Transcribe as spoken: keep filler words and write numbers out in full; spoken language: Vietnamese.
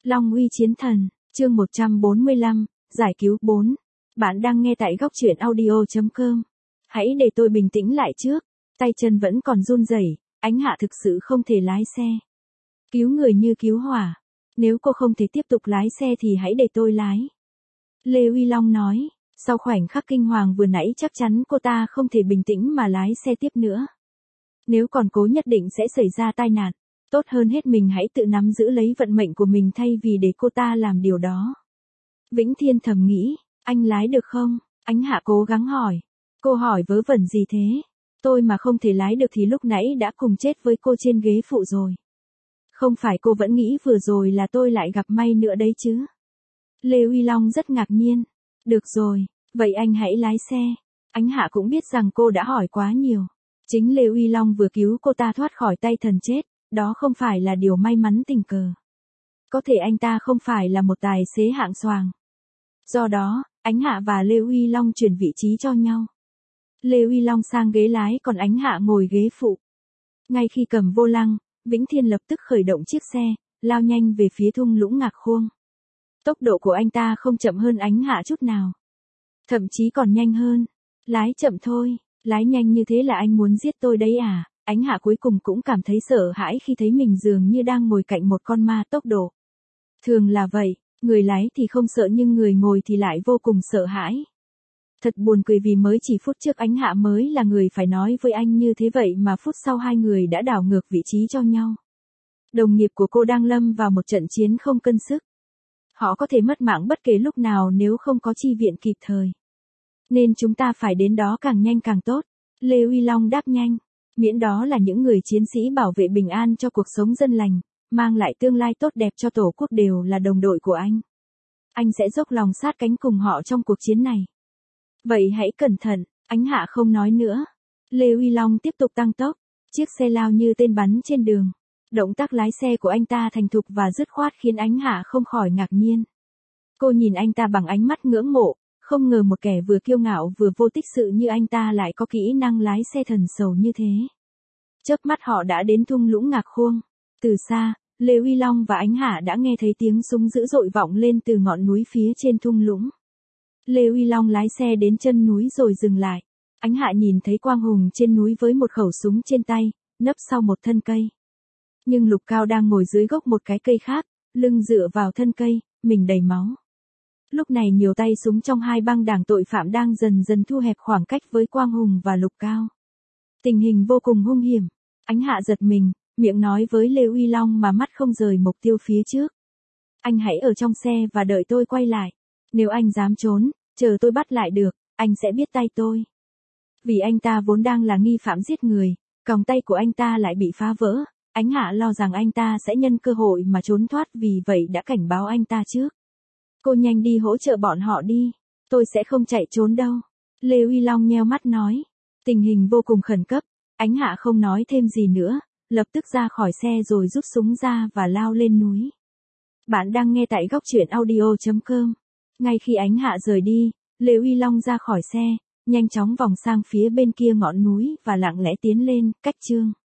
Long uy chiến thần, chương một trăm bốn mươi lăm, giải cứu bốn. Bạn đang nghe tại góc truyện audio chấm com. Hãy để tôi bình tĩnh lại trước. Tay chân vẫn còn run rẩy, Ánh Hạ thực sự không thể lái xe. Cứu người như cứu hỏa. Nếu cô không thể tiếp tục lái xe thì hãy để tôi lái. Lê Uy Long nói, sau khoảnh khắc kinh hoàng vừa nãy chắc chắn cô ta không thể bình tĩnh mà lái xe tiếp nữa. Nếu còn cố nhất định sẽ xảy ra tai nạn. Tốt hơn hết mình hãy tự nắm giữ lấy vận mệnh của mình thay vì để cô ta làm điều đó. Vĩnh Thiên thầm nghĩ, anh lái được không? Ánh Hạ cố gắng hỏi. Cô hỏi vớ vẩn gì thế? Tôi mà không thể lái được thì lúc nãy đã cùng chết với cô trên ghế phụ rồi. Không phải cô vẫn nghĩ vừa rồi là tôi lại gặp may nữa đấy chứ? Lê Uy Long rất ngạc nhiên. Được rồi, vậy anh hãy lái xe. Ánh Hạ cũng biết rằng cô đã hỏi quá nhiều. Chính Lê Uy Long vừa cứu cô ta thoát khỏi tay thần chết. Đó không phải là điều may mắn tình cờ. Có thể anh ta không phải là một tài xế hạng xoàng. Do đó, Ánh Hạ và Lê Uy Long chuyển vị trí cho nhau. Lê Uy Long sang ghế lái còn Ánh Hạ ngồi ghế phụ. Ngay khi cầm vô lăng, Vĩnh Thiên lập tức khởi động chiếc xe, lao nhanh về phía thung lũng Ngạc Khuông. Tốc độ của anh ta không chậm hơn Ánh Hạ chút nào. Thậm chí còn nhanh hơn. Lái chậm thôi, lái nhanh như thế là anh muốn giết tôi đấy à? Ánh Hạ cuối cùng cũng cảm thấy sợ hãi khi thấy mình dường như đang ngồi cạnh một con ma tốc độ. Thường là vậy, người lái thì không sợ nhưng người ngồi thì lại vô cùng sợ hãi. Thật buồn cười vì mới chỉ phút trước Ánh Hạ mới là người phải nói với anh như thế vậy mà phút sau hai người đã đảo ngược vị trí cho nhau. Đồng nghiệp của cô đang lâm vào một trận chiến không cân sức. Họ có thể mất mạng bất kể lúc nào nếu không có chi viện kịp thời. Nên chúng ta phải đến đó càng nhanh càng tốt. Lê Uy Long đáp nhanh. Miễn đó là những người chiến sĩ bảo vệ bình an cho cuộc sống dân lành, mang lại tương lai tốt đẹp cho Tổ quốc đều là đồng đội của anh. Anh sẽ dốc lòng sát cánh cùng họ trong cuộc chiến này. Vậy hãy cẩn thận, Ánh Hạ không nói nữa. Lê Uy Long tiếp tục tăng tốc, chiếc xe lao như tên bắn trên đường. Động tác lái xe của anh ta thành thục và dứt khoát khiến Ánh Hạ không khỏi ngạc nhiên. Cô nhìn anh ta bằng ánh mắt ngưỡng mộ, không ngờ một kẻ vừa kiêu ngạo vừa vô tích sự như anh ta lại có kỹ năng lái xe thần sầu như thế. Chớp mắt họ đã đến thung lũng Ngạc Khuông. Từ xa, Lê Uy Long và Ánh Hạ đã nghe thấy tiếng súng dữ dội vọng lên từ ngọn núi phía trên thung lũng. Lê Uy Long lái xe đến chân núi rồi dừng lại. Ánh Hạ nhìn thấy Quang Hùng trên núi với một khẩu súng trên tay, nấp sau một thân cây. Nhưng Lục Cao đang ngồi dưới gốc một cái cây khác, lưng dựa vào thân cây, mình đầy máu. Lúc này nhiều tay súng trong hai băng đảng tội phạm đang dần dần thu hẹp khoảng cách với Quang Hùng và Lục Cao. Tình hình vô cùng hung hiểm. Ánh Hạ giật mình, miệng nói với Lê Uy Long mà mắt không rời mục tiêu phía trước. Anh hãy ở trong xe và đợi tôi quay lại. Nếu anh dám trốn, chờ tôi bắt lại được, anh sẽ biết tay tôi. Vì anh ta vốn đang là nghi phạm giết người, còng tay của anh ta lại bị phá vỡ. Ánh Hạ lo rằng anh ta sẽ nhân cơ hội mà trốn thoát vì vậy đã cảnh báo anh ta trước. Cô nhanh đi hỗ trợ bọn họ đi. Tôi sẽ không chạy trốn đâu. Lê Uy Long nheo mắt nói. Tình hình vô cùng khẩn cấp. Ánh Hạ không nói thêm gì nữa. Lập tức ra khỏi xe rồi rút súng ra và lao lên núi. Bạn đang nghe tại góc truyện audio chấm com. Ngay khi Ánh Hạ rời đi, Lê Uy Long ra khỏi xe, nhanh chóng vòng sang phía bên kia ngọn núi và lặng lẽ tiến lên, cách Trương.